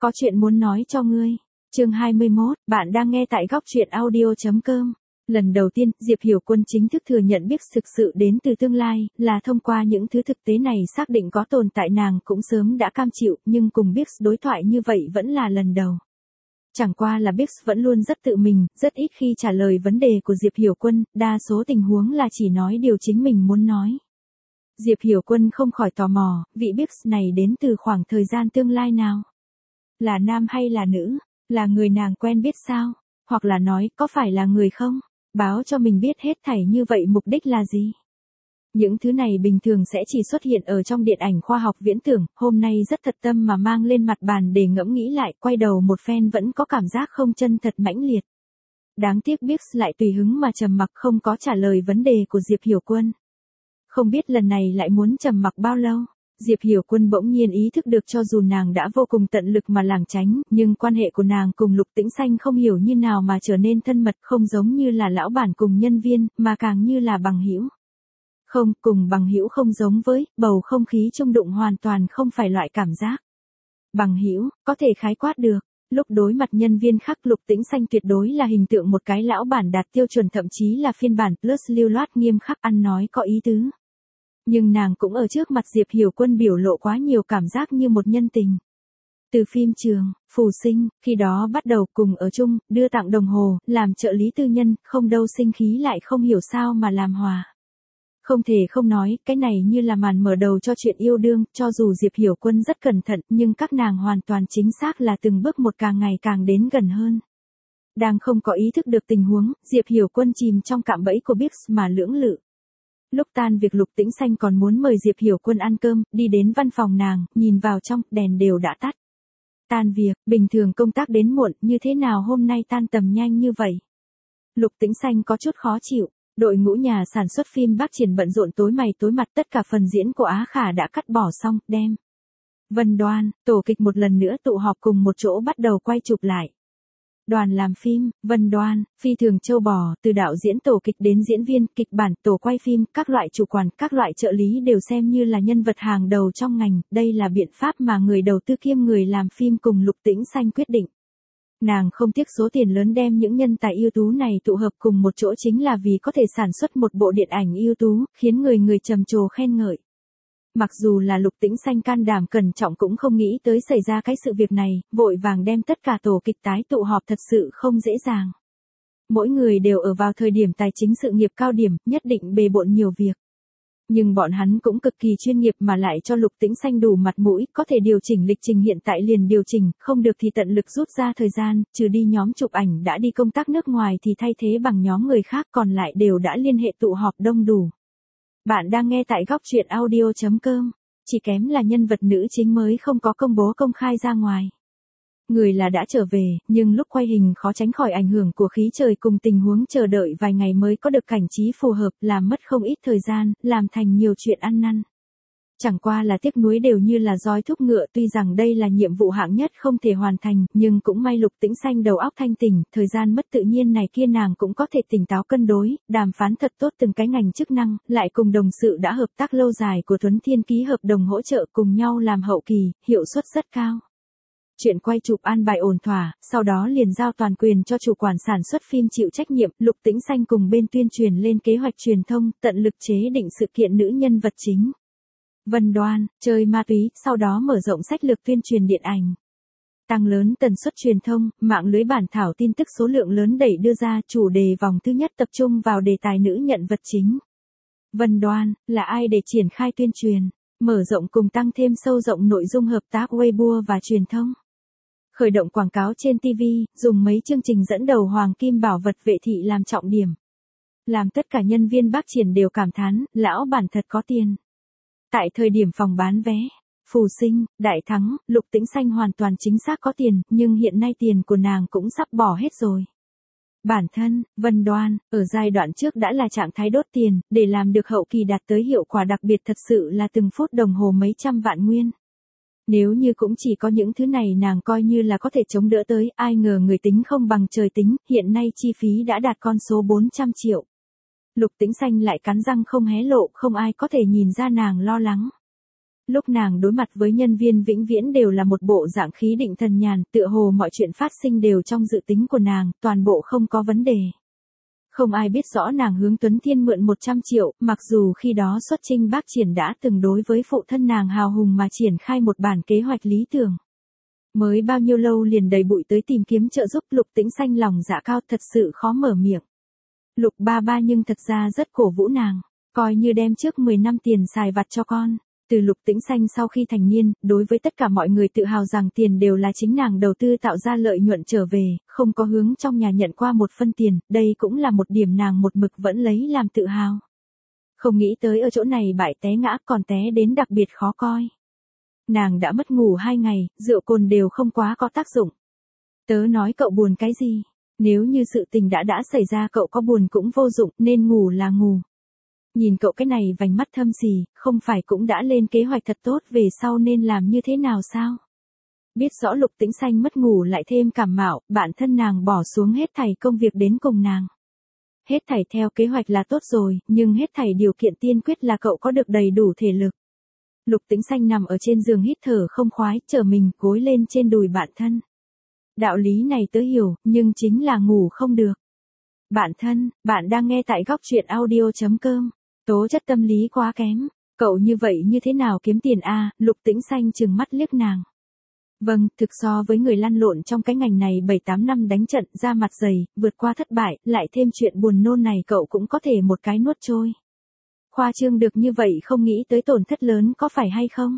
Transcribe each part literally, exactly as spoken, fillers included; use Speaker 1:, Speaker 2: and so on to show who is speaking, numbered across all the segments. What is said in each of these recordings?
Speaker 1: Có chuyện muốn nói cho ngươi. Chương hai mươi mốt, bạn đang nghe tại góc truyện audio chấm com. Lần đầu tiên, Diệp Hiểu Quân chính thức thừa nhận Biggs thực sự đến từ tương lai, là thông qua những thứ thực tế này xác định có tồn tại. Nàng cũng sớm đã cam chịu, nhưng cùng Biggs đối thoại như vậy vẫn là lần đầu. Chẳng qua là Biggs vẫn luôn rất tự mình, rất ít khi trả lời vấn đề của Diệp Hiểu Quân, đa số tình huống là chỉ nói điều chính mình muốn nói. Diệp Hiểu Quân không khỏi tò mò, vị Biggs này đến từ khoảng thời gian tương lai nào? Là nam hay là nữ? Là người nàng quen biết sao? Hoặc là nói, có phải là người không? Báo cho mình biết hết thảy như vậy mục đích là gì? Những thứ này bình thường sẽ chỉ xuất hiện ở trong điện ảnh khoa học viễn tưởng, hôm nay rất thật tâm mà mang lên mặt bàn để ngẫm nghĩ lại, quay đầu một phen vẫn có cảm giác không chân thật mãnh liệt. Đáng tiếc Biggs lại tùy hứng mà trầm mặc không có trả lời vấn đề của Diệp Hiểu Quân. Không biết lần này lại muốn trầm mặc bao lâu? Diệp Hiểu Quân bỗng nhiên ý thức được cho dù nàng đã vô cùng tận lực mà lảng tránh, nhưng quan hệ của nàng cùng Lục Tĩnh Xanh không hiểu như nào mà trở nên thân mật, không giống như là lão bản cùng nhân viên, mà càng như là bằng hữu. Không, cùng bằng hữu không giống với, bầu không khí chung đụng hoàn toàn không phải loại cảm giác. Bằng hữu, có thể khái quát được. Lúc đối mặt nhân viên khác, Lục Tĩnh Xanh tuyệt đối là hình tượng một cái lão bản đạt tiêu chuẩn, thậm chí là phiên bản plus lưu loát nghiêm khắc, ăn nói có ý tứ. Nhưng nàng cũng ở trước mặt Diệp Hiểu Quân biểu lộ quá nhiều cảm giác như một nhân tình. Từ phim trường, Phù Sinh, khi đó bắt đầu cùng ở chung, đưa tặng đồng hồ, làm trợ lý tư nhân, không đâu sinh khí lại không hiểu sao mà làm hòa. Không thể không nói, cái này như là màn mở đầu cho chuyện yêu đương, cho dù Diệp Hiểu Quân rất cẩn thận, nhưng các nàng hoàn toàn chính xác là từng bước một càng ngày càng đến gần hơn. Đang không có ý thức được tình huống, Diệp Hiểu Quân chìm trong cạm bẫy của Biggs mà lưỡng lự. Lúc tan việc, Lục Tĩnh Xanh còn muốn mời Diệp Hiểu Quân ăn cơm, đi đến văn phòng nàng, nhìn vào trong, đèn đều đã tắt. Tan việc, bình thường công tác đến muộn, như thế nào hôm nay tan tầm nhanh như vậy? Lục Tĩnh Xanh có chút khó chịu. Đội ngũ nhà sản xuất phim Bác Triển bận rộn tối mày tối mặt, tất cả phần diễn của Á Khả đã cắt bỏ xong, đem. Vân Đoan, tổ kịch một lần nữa tụ họp cùng một chỗ bắt đầu quay chụp lại. Đoàn làm phim, Vân Đoan, phi thường châu bò, từ đạo diễn tổ kịch đến diễn viên, kịch bản, tổ quay phim, các loại chủ quản, các loại trợ lý đều xem như là nhân vật hàng đầu trong ngành, đây là biện pháp mà người đầu tư kiêm người làm phim cùng Lục Tĩnh Xanh quyết định. Nàng không tiếc số tiền lớn đem những nhân tài ưu tú này tụ hợp cùng một chỗ chính là vì có thể sản xuất một bộ điện ảnh ưu tú, khiến người người trầm trồ khen ngợi. Mặc dù là Lục Tĩnh Xanh can đảm cẩn trọng cũng không nghĩ tới xảy ra cái sự việc này, vội vàng đem tất cả tổ kịch tái tụ họp thật sự không dễ dàng. Mỗi người đều ở vào thời điểm tài chính sự nghiệp cao điểm, nhất định bề bộn nhiều việc. Nhưng bọn hắn cũng cực kỳ chuyên nghiệp mà lại cho Lục Tĩnh Xanh đủ mặt mũi, có thể điều chỉnh lịch trình hiện tại liền điều chỉnh, không được thì tận lực rút ra thời gian, trừ đi nhóm chụp ảnh đã đi công tác nước ngoài thì thay thế bằng nhóm người khác, còn lại đều đã liên hệ tụ họp đông đủ. Bạn đang nghe tại góc truyện audio chấm com, chỉ kém là nhân vật nữ chính mới không có công bố công khai ra ngoài. Người là đã trở về, nhưng lúc quay hình khó tránh khỏi ảnh hưởng của khí trời cùng tình huống chờ đợi vài ngày mới có được cảnh trí phù hợp, làm mất không ít thời gian, làm thành nhiều chuyện ăn năn. Chẳng qua là tiếc nuối đều như là roi thúc ngựa, tuy rằng đây là nhiệm vụ hạng nhất không thể hoàn thành, nhưng cũng may Lục Tĩnh Xanh đầu óc thanh tỉnh, thời gian mất tự nhiên này kia nàng cũng có thể tỉnh táo cân đối, đàm phán thật tốt từng cái ngành chức năng, lại cùng đồng sự đã hợp tác lâu dài của Tuấn Thiên ký hợp đồng hỗ trợ cùng nhau làm hậu kỳ, hiệu suất rất cao. Chuyện quay chụp an bài ổn thỏa, sau đó liền giao toàn quyền cho chủ quản sản xuất phim chịu trách nhiệm, Lục Tĩnh Xanh cùng bên tuyên truyền lên kế hoạch truyền thông, tận lực chế định sự kiện nữ nhân vật chính. Vân Đoan, chơi ma túy, sau đó mở rộng sách lược tuyên truyền điện ảnh. Tăng lớn tần suất truyền thông, mạng lưới bản thảo tin tức số lượng lớn đẩy đưa ra, chủ đề vòng thứ nhất tập trung vào đề tài nữ nhận vật chính. Vân Đoan, là ai để triển khai tuyên truyền, mở rộng cùng tăng thêm sâu rộng nội dung hợp tác Weibo và truyền thông. Khởi động quảng cáo trên ti vi, dùng mấy chương trình dẫn đầu hoàng kim bảo vật vệ thị làm trọng điểm. Làm tất cả nhân viên Bác Triển đều cảm thán, lão bản thật có tiền. Tại thời điểm phòng bán vé, Phù Sinh, Đại Thắng, Lục Tĩnh Xanh hoàn toàn chính xác có tiền, nhưng hiện nay tiền của nàng cũng sắp bỏ hết rồi. Bản thân, Vân Đoan, ở giai đoạn trước đã là trạng thái đốt tiền, để làm được hậu kỳ đạt tới hiệu quả đặc biệt thật sự là từng phút đồng hồ mấy trăm vạn nguyên. Nếu như cũng chỉ có những thứ này nàng coi như là có thể chống đỡ tới, ai ngờ người tính không bằng trời tính, hiện nay chi phí đã đạt con số bốn trăm triệu. Lục Tĩnh Xanh lại cắn răng không hé lộ, không ai có thể nhìn ra nàng lo lắng. Lúc nàng đối mặt với nhân viên vĩnh viễn đều là một bộ dạng khí định thần nhàn, tựa hồ mọi chuyện phát sinh đều trong dự tính của nàng, toàn bộ không có vấn đề. Không ai biết rõ nàng hướng Tuấn Thiên mượn một trăm triệu, mặc dù khi đó xuất chinh bác triển đã từng đối với phụ thân nàng hào hùng mà triển khai một bản kế hoạch lý tưởng. Mới bao nhiêu lâu liền đầy bụi tới tìm kiếm trợ giúp, Lục Tĩnh Xanh lòng dạ cao thật sự khó mở miệng. Lục ba ba nhưng thật ra rất cổ vũ nàng, coi như đem trước mười năm tiền xài vặt cho con. Từ Lục Tĩnh Xanh sau khi thành niên, đối với tất cả mọi người tự hào rằng tiền đều là chính nàng đầu tư tạo ra lợi nhuận trở về, không có hướng trong nhà nhận qua một phân tiền, đây cũng là một điểm nàng một mực vẫn lấy làm tự hào. Không nghĩ tới ở chỗ này bại té ngã, còn té đến đặc biệt khó coi. Nàng đã mất ngủ hai ngày, rượu cồn đều không quá có tác dụng. Tớ nói cậu buồn cái gì? Nếu như sự tình đã đã xảy ra cậu có buồn cũng vô dụng, nên ngủ là ngủ. Nhìn cậu cái này vành mắt thâm gì, không phải cũng đã lên kế hoạch thật tốt về sau nên làm như thế nào sao? Biết rõ Lục Tĩnh Xanh mất ngủ lại thêm cảm mạo, bản thân nàng bỏ xuống hết thảy công việc đến cùng nàng. Hết thảy theo kế hoạch là tốt rồi, nhưng hết thảy điều kiện tiên quyết là cậu có được đầy đủ thể lực. Lục Tĩnh Xanh nằm ở trên giường hít thở không khoái, trở mình gối lên trên đùi bạn thân. Đạo lý này tớ hiểu, nhưng chính là ngủ không được. Bạn thân, bạn đang nghe tại góc truyện audio chấm com. Tố chất tâm lý quá kém, cậu như vậy như thế nào kiếm tiền a? Lục Tĩnh Xanh trừng mắt liếc nàng. Vâng, thực so với người lăn lộn trong cái ngành này bảy tám năm đánh trận ra mặt dày, vượt qua thất bại, lại thêm chuyện buồn nôn này cậu cũng có thể một cái nuốt trôi. Khoa trương được như vậy không nghĩ tới tổn thất lớn có phải hay không?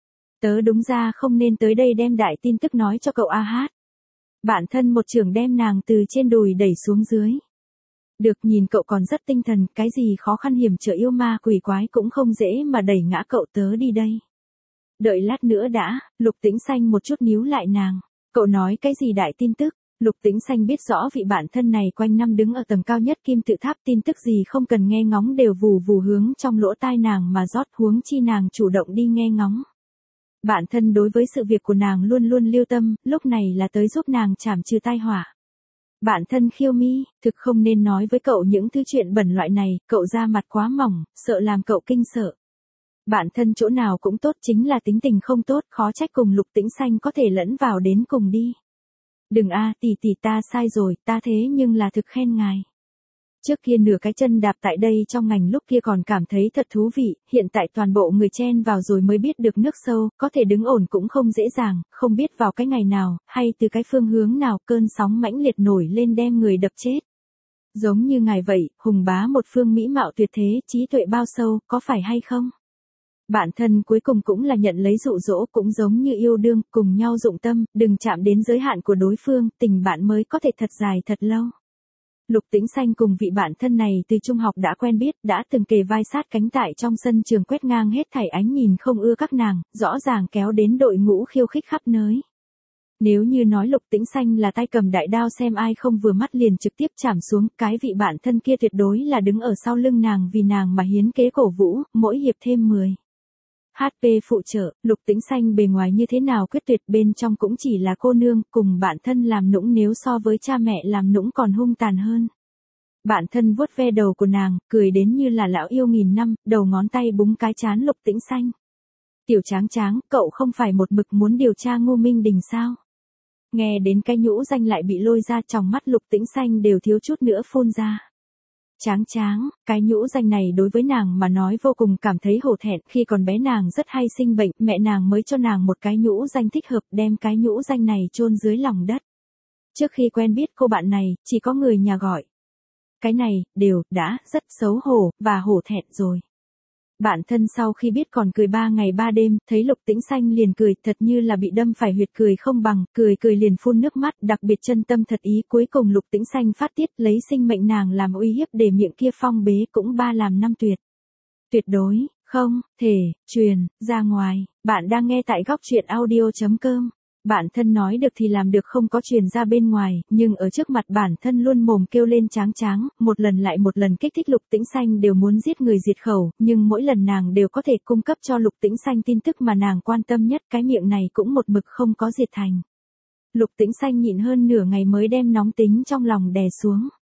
Speaker 1: Tớ đúng ra không nên tới đây đem đại tin tức nói cho cậu a hát. Bản thân một trưởng đem nàng từ trên đùi đẩy xuống dưới. Được, nhìn cậu còn rất tinh thần, cái gì khó khăn hiểm trở yêu ma quỷ quái cũng không dễ mà đẩy ngã cậu tớ đi đây. Đợi lát nữa đã, Lục Tĩnh Xanh một chút níu lại nàng. Cậu nói cái gì đại tin tức? Lục Tĩnh Xanh biết rõ vị bạn thân này quanh năm đứng ở tầng cao nhất kim tự tháp, tin tức gì không cần nghe ngóng đều vù vù hướng trong lỗ tai nàng mà rót, huống chi nàng chủ động đi nghe ngóng. Bạn thân đối với sự việc của nàng luôn luôn lưu tâm, lúc này là tới giúp nàng trảm trừ tai họa. Bạn thân Khiêu Mi, thực không nên nói với cậu những thứ chuyện bẩn loại này, cậu da mặt quá mỏng, sợ làm cậu kinh sợ. Bạn thân chỗ nào cũng tốt, chính là tính tình không tốt, khó trách cùng Lục Tĩnh Xanh có thể lẫn vào đến cùng đi. Đừng a, tỷ tỷ ta sai rồi, ta thế nhưng là thực khen ngài. Trước kia nửa cái chân đạp tại đây trong ngành lúc kia còn cảm thấy thật thú vị, hiện tại toàn bộ người chen vào rồi mới biết được nước sâu, có thể đứng ổn cũng không dễ dàng, không biết vào cái ngày nào, hay từ cái phương hướng nào cơn sóng mãnh liệt nổi lên đem người đập chết. Giống như ngài vậy, hùng bá một phương mỹ mạo tuyệt thế, trí tuệ bao sâu, có phải hay không? Bản thân cuối cùng cũng là nhận lấy dụ dỗ, cũng giống như yêu đương, cùng nhau dụng tâm, đừng chạm đến giới hạn của đối phương, tình bạn mới có thể thật dài thật lâu. Lục Tĩnh Xanh cùng vị bạn thân này từ trung học đã quen biết, đã từng kề vai sát cánh tại trong sân trường quét ngang hết thảy ánh nhìn không ưa các nàng, rõ ràng kéo đến đội ngũ khiêu khích khắp nơi. Nếu như nói Lục Tĩnh Xanh là tay cầm đại đao xem ai không vừa mắt liền trực tiếp chảm xuống, cái vị bạn thân kia tuyệt đối là đứng ở sau lưng nàng vì nàng mà hiến kế cổ vũ, mỗi hiệp thêm mười. hát pê phụ trợ, Lục Tĩnh Xanh bề ngoài như thế nào quyết tuyệt, bên trong cũng chỉ là cô nương, cùng bạn thân làm nũng nếu so với cha mẹ làm nũng còn hung tàn hơn. Bạn thân vuốt ve đầu của nàng, cười đến như là lão yêu nghìn năm, đầu ngón tay búng cái trán Lục Tĩnh Xanh. Tiểu Tráng Tráng, cậu không phải một mực muốn điều tra Ngô Minh Đình sao? Nghe đến cái nhũ danh lại bị lôi ra, trong mắt Lục Tĩnh Xanh đều thiếu chút nữa phun ra. Tráng Tráng, cái nhũ danh này đối với nàng mà nói vô cùng cảm thấy hổ thẹn, khi còn bé nàng rất hay sinh bệnh, mẹ nàng mới cho nàng một cái nhũ danh thích hợp, đem cái nhũ danh này chôn dưới lòng đất. Trước khi quen biết cô bạn này, chỉ có người nhà gọi. Cái này, đều, đã, rất xấu hổ, và hổ thẹn rồi. Bạn thân sau khi biết còn cười ba ngày ba đêm, thấy Lục Tĩnh Xanh liền cười, thật như là bị đâm phải huyệt cười không bằng, cười cười liền phun nước mắt, đặc biệt chân tâm thật ý, cuối cùng Lục Tĩnh Xanh phát tiết, lấy sinh mệnh nàng làm uy hiếp để miệng kia phong bế, cũng ba làm năm tuyệt. Tuyệt đối, không, thể, truyền, ra ngoài. Bạn đang nghe tại góc truyện audio chấm com. Bản thân nói được thì làm được, không có truyền ra bên ngoài, nhưng ở trước mặt bản thân luôn mồm kêu lên Tráng Tráng, một lần lại một lần kích thích Lục Tĩnh Xanh đều muốn giết người diệt khẩu, nhưng mỗi lần nàng đều có thể cung cấp cho Lục Tĩnh Xanh tin tức mà nàng quan tâm nhất, cái miệng này cũng một mực không có diệt thành. Lục Tĩnh Xanh nhịn hơn nửa ngày mới đem nóng tính trong lòng đè xuống.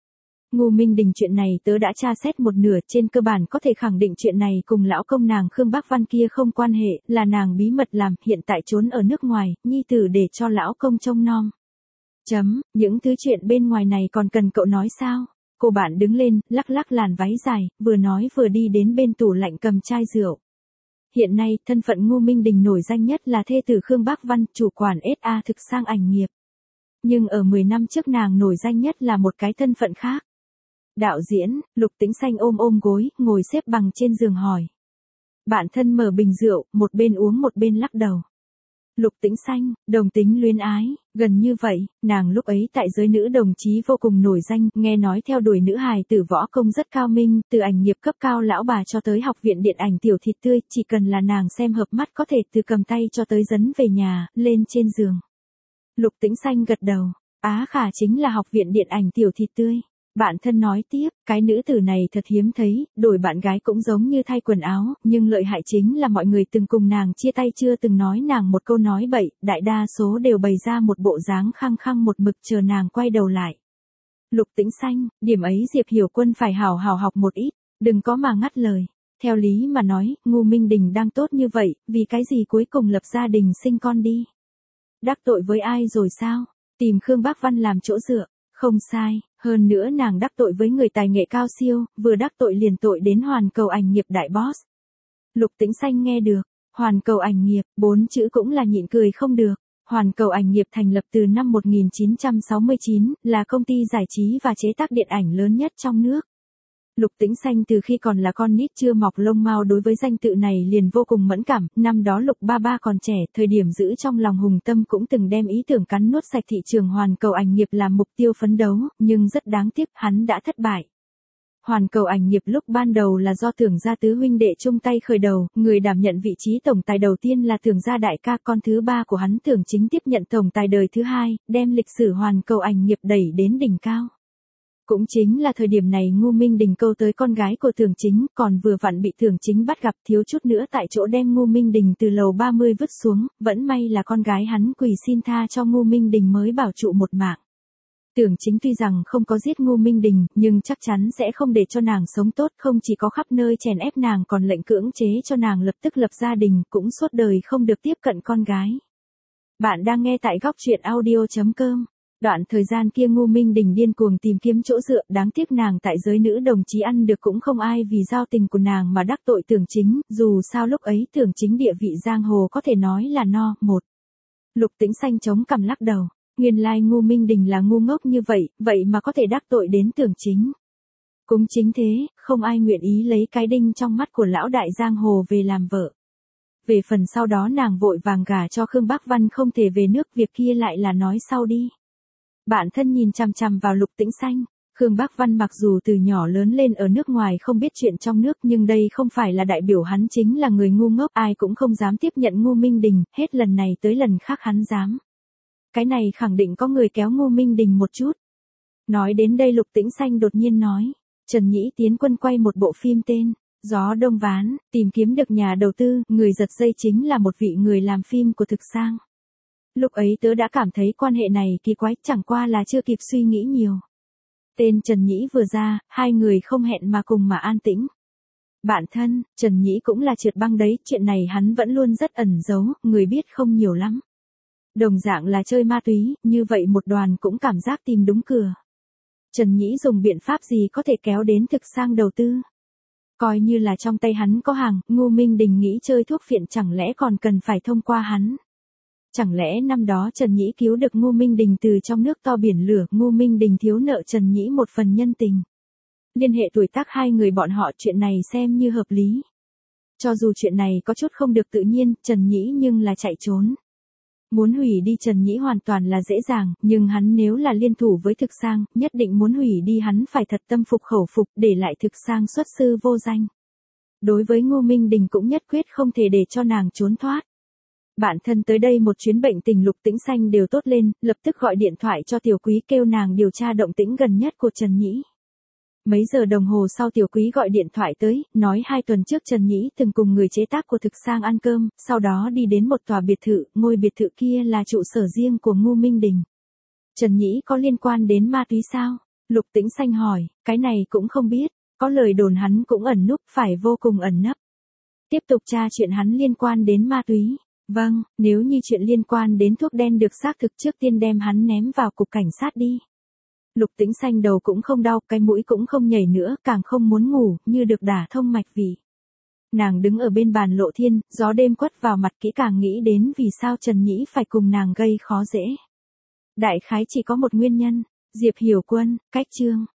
Speaker 1: Ngô Minh Đình chuyện này tớ đã tra xét một nửa, trên cơ bản có thể khẳng định chuyện này cùng lão công nàng Khương Bác Văn kia không quan hệ, là nàng bí mật làm, hiện tại trốn ở nước ngoài, nhi tử để cho lão công trông nom. Chấm, những thứ chuyện bên ngoài này còn cần cậu nói sao? Cô bạn đứng lên, lắc lắc làn váy dài, vừa nói vừa đi đến bên tủ lạnh cầm chai rượu. Hiện nay, thân phận Ngô Minh Đình nổi danh nhất là thê tử Khương Bác Văn, chủ quản ét a thực sang ảnh nghiệp. Nhưng ở mười năm trước nàng nổi danh nhất là một cái thân phận khác. Đạo diễn, Lục Tĩnh Xanh ôm ôm gối, ngồi xếp bằng trên giường hỏi. Bạn thân mở bình rượu, một bên uống một bên lắc đầu. Lục Tĩnh Xanh, đồng tính luyến ái, gần như vậy, nàng lúc ấy tại giới nữ đồng chí vô cùng nổi danh, nghe nói theo đuổi nữ hài tử võ công rất cao minh, từ ảnh nghiệp cấp cao lão bà cho tới học viện điện ảnh tiểu thịt tươi, chỉ cần là nàng xem hợp mắt có thể từ cầm tay cho tới dấn về nhà, lên trên giường. Lục Tĩnh Xanh gật đầu, Á Khả chính là học viện điện ảnh tiểu thịt tươi. Bạn thân nói tiếp, cái nữ tử này thật hiếm thấy, đổi bạn gái cũng giống như thay quần áo, nhưng lợi hại chính là mọi người từng cùng nàng chia tay chưa từng nói nàng một câu nói bậy, đại đa số đều bày ra một bộ dáng khăng khăng một mực chờ nàng quay đầu lại. Lục Tĩnh Xanh, điểm ấy Diệp Hiểu Quân phải hào hào học một ít, đừng có mà ngắt lời. Theo lý mà nói, Ngô Minh Đình đang tốt như vậy, vì cái gì cuối cùng lập gia đình sinh con đi? Đắc tội với ai rồi sao? Tìm Khương Bác Văn làm chỗ dựa. Không sai, hơn nữa nàng đắc tội với người tài nghệ cao siêu, vừa đắc tội liền tội đến Hoàn Cầu ảnh nghiệp đại boss. Lục Tĩnh Xanh nghe được, Hoàn Cầu ảnh nghiệp, bốn chữ cũng là nhịn cười không được. Hoàn Cầu ảnh nghiệp thành lập từ năm một nghìn chín trăm sáu mươi chín, là công ty giải trí và chế tác điện ảnh lớn nhất trong nước. Lục Tĩnh Xanh từ khi còn là con nít chưa mọc lông mao đối với danh tự này liền vô cùng mẫn cảm, năm đó Lục ba ba còn trẻ, thời điểm giữ trong lòng hùng tâm cũng từng đem ý tưởng cắn nuốt sạch thị trường Hoàn Cầu ảnh nghiệp làm mục tiêu phấn đấu, nhưng rất đáng tiếc hắn đã thất bại. Hoàn Cầu ảnh nghiệp lúc ban đầu là do Tưởng gia tứ huynh đệ chung tay khởi đầu, người đảm nhận vị trí tổng tài đầu tiên là Tưởng gia đại ca, con thứ ba của hắn Tưởng Chính tiếp nhận tổng tài đời thứ hai, đem lịch sử Hoàn Cầu ảnh nghiệp đẩy đến đỉnh cao. Cũng chính là thời điểm này Ngô Minh Đình câu tới con gái của Tưởng Chính, còn vừa vặn bị Tưởng Chính bắt gặp, thiếu chút nữa tại chỗ đem Ngô Minh Đình từ lầu ba mươi vứt xuống, vẫn may là con gái hắn quỳ xin tha cho Ngô Minh Đình mới bảo trụ một mạng. Tưởng Chính tuy rằng không có giết Ngô Minh Đình, nhưng chắc chắn sẽ không để cho nàng sống tốt, không chỉ có khắp nơi chèn ép nàng còn lệnh cưỡng chế cho nàng lập tức lập gia đình, cũng suốt đời không được tiếp cận con gái. Bạn đang nghe tại góc truyện audio chấm com. Đoạn thời gian kia Ngô Minh Đình điên cuồng tìm kiếm chỗ dựa, đáng tiếc nàng tại giới nữ đồng chí ăn được cũng không ai vì giao tình của nàng mà đắc tội Tưởng Chính, dù sao lúc ấy Tưởng Chính địa vị giang hồ có thể nói là no, một. Lục Tĩnh Xanh chống cằm lắc đầu, nguyên lai Ngô Minh Đình là ngu ngốc như vậy, vậy mà có thể đắc tội đến Tưởng Chính. Cũng chính thế, không ai nguyện ý lấy cái đinh trong mắt của lão đại giang hồ về làm vợ. Về phần sau đó nàng vội vàng gả cho Khương Bác Văn không thể về nước, việc kia lại là nói sau đi. Bạn thân nhìn chằm chằm vào Lục Tĩnh Xanh, Khương Bác Văn mặc dù từ nhỏ lớn lên ở nước ngoài không biết chuyện trong nước, nhưng đây không phải là đại biểu hắn chính là người ngu ngốc, ai cũng không dám tiếp nhận Ngô Minh Đình, hết lần này tới lần khác hắn dám. Cái này khẳng định có người kéo Ngô Minh Đình một chút. Nói đến đây Lục Tĩnh Xanh đột nhiên nói, Trần Nhĩ Tiến Quân quay một bộ phim tên Gió Đông Ván, tìm kiếm được nhà đầu tư, người giật dây chính là một vị người làm phim của Thực Sang. Lúc ấy tớ đã cảm thấy quan hệ này kỳ quái, chẳng qua là chưa kịp suy nghĩ nhiều. Tên Trần Nhĩ vừa ra, hai người không hẹn mà cùng mà an tĩnh. Bạn thân, Trần Nhĩ cũng là trượt băng đấy, chuyện này hắn vẫn luôn rất ẩn giấu, người biết không nhiều lắm. Đồng dạng là chơi ma túy, như vậy một đoàn cũng cảm giác tìm đúng cửa. Trần Nhĩ dùng biện pháp gì có thể kéo đến Thực Sang đầu tư? Coi như là trong tay hắn có hàng, Ngô Minh Đình nghĩ chơi thuốc phiện chẳng lẽ còn cần phải thông qua hắn? Chẳng lẽ năm đó Trần Nhĩ cứu được Ngô Minh Đình từ trong nước to biển lửa, Ngô Minh Đình thiếu nợ Trần Nhĩ một phần nhân tình. Liên hệ tuổi tác hai người bọn họ, chuyện này xem như hợp lý. Cho dù chuyện này có chút không được tự nhiên, Trần Nhĩ nhưng là chạy trốn. Muốn hủy đi Trần Nhĩ hoàn toàn là dễ dàng, nhưng hắn nếu là liên thủ với Thực Sang, nhất định muốn hủy đi hắn phải thật tâm phục khẩu phục, để lại Thực Sang xuất sư vô danh. Đối với Ngô Minh Đình cũng nhất quyết không thể để cho nàng trốn thoát. Bạn thân tới đây một chuyến bệnh tình Lục Tĩnh Xanh đều tốt lên, lập tức gọi điện thoại cho Tiểu Quý kêu nàng điều tra động tĩnh gần nhất của Trần Nhĩ. Mấy giờ đồng hồ sau Tiểu Quý gọi điện thoại tới, nói hai tuần trước Trần Nhĩ từng cùng người chế tác của Thực Sang ăn cơm, sau đó đi đến một tòa biệt thự, ngôi biệt thự kia là trụ sở riêng của Ngô Minh Đình. Trần Nhĩ có liên quan đến ma túy sao? Lục Tĩnh Xanh hỏi, cái này cũng không biết, có lời đồn hắn cũng ẩn núp phải vô cùng ẩn nấp. Tiếp tục tra chuyện hắn liên quan đến ma túy. Vâng, nếu như chuyện liên quan đến thuốc đen được xác thực trước tiên đem hắn ném vào cục cảnh sát đi. Lục Tĩnh Xanh đầu cũng không đau, cái mũi cũng không nhảy nữa, càng không muốn ngủ, như được đả thông mạch vị. Nàng đứng ở bên bàn Lộ Thiên, gió đêm quất vào mặt, kỹ càng nghĩ đến vì sao Trần Nhĩ phải cùng nàng gây khó dễ. Đại khái chỉ có một nguyên nhân, Diệp Hiểu Quân, cách chương.